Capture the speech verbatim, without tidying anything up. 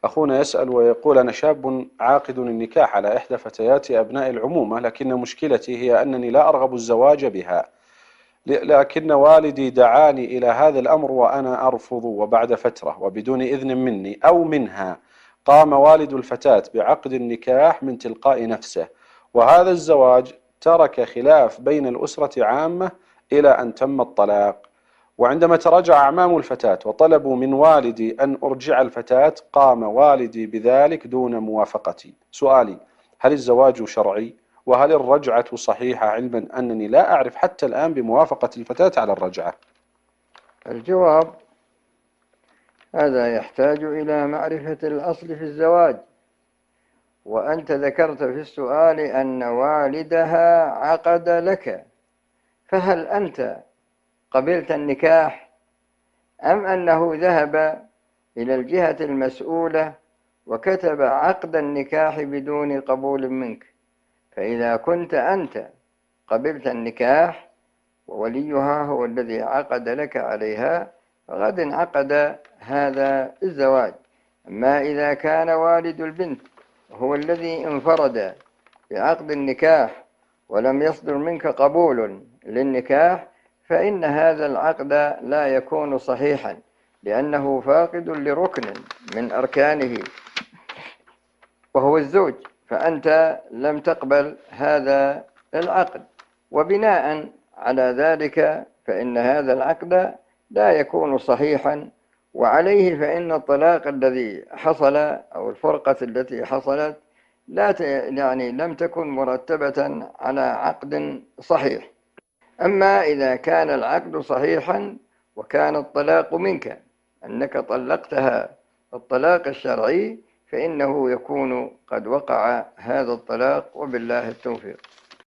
أخونا يسأل ويقول: أنا شاب عاقد النكاح على إحدى فتيات أبناء العمومة، لكن مشكلتي هي أنني لا أرغب الزواج بها، لكن والدي دعاني إلى هذا الأمر وأنا أرفض، وبعد فترة وبدون إذن مني أو منها قام والد الفتاة بعقد النكاح من تلقاء نفسه، وهذا الزواج ترك خلاف بين الأسرة عامة إلى أن تم الطلاق. وعندما تراجع أعمام الفتاة وطلبوا من والدي أن أرجع الفتاة قام والدي بذلك دون موافقتي. سؤالي: هل الزواج شرعي؟ وهل الرجعة صحيحة، علما أنني لا أعرف حتى الآن بموافقة الفتاة على الرجعة؟ الجواب: هذا يحتاج إلى معرفة الأصل في الزواج. وأنت ذكرت في السؤال أن والدها عقد لك، فهل أنت قبلت النكاح أم أنه ذهب إلى الجهة المسؤولة وكتب عقد النكاح بدون قبول منك؟ فإذا كنت أنت قبلت النكاح ووليها هو الذي عقد لك عليها، فقد انعقد هذا الزواج. أما إذا كان والد البنت هو الذي انفرد بعقد النكاح ولم يصدر منك قبول للنكاح، فإن هذا العقد لا يكون صحيحا، لأنه فاقد لركن من أركانه وهو الزوج، فأنت لم تقبل هذا العقد، وبناء على ذلك فإن هذا العقد لا يكون صحيحا، وعليه فإن الطلاق الذي حصل أو الفرقة التي حصلت لا يعني لم تكن مرتبة على عقد صحيح. أما إذا كان العقد صحيحا وكان الطلاق منك أنك طلقتها الطلاق الشرعي، فإنه يكون قد وقع هذا الطلاق، وبالله التوفيق.